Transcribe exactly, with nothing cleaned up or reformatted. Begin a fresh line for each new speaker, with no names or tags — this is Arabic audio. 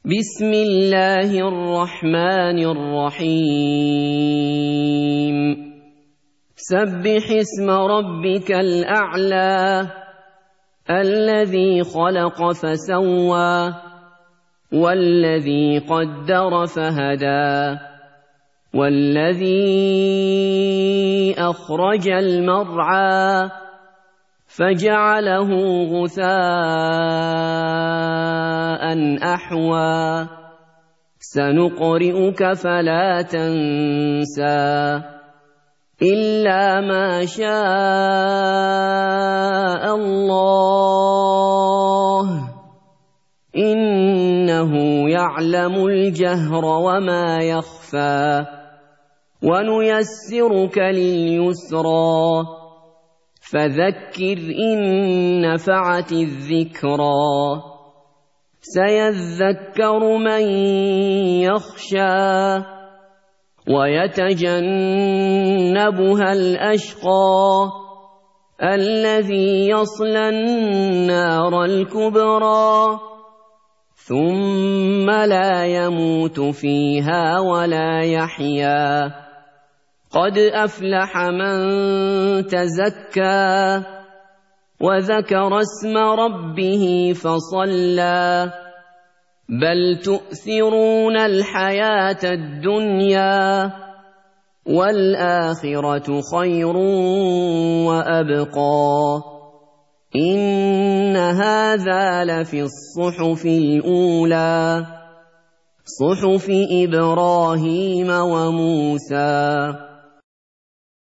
بسم الله الرحمن الرحيم سبح اسم ربك الأعلى الذي خلق فسوى والذي قدر فهدى والذي أخرج المرعى فجعله غثاء أحوى سنقرئك فلا تنسى إلا ما شاء الله إنه يعلم الجهر وما يخفى ونيسرك لليسرى فذكر إن نفعت الذكرى سيذكر من يخشى ويتجنبها الأشقى الذي يصلى النار الكبرى ثم لا يموت فيها ولا يحيا قد أفلح من تزكى وذكر اسم ربه فصلى بل تؤثرون الحياة الدنيا والآخرة خير وأبقى إن هذا لفي الصحف الأولى صحف إبراهيم وموسى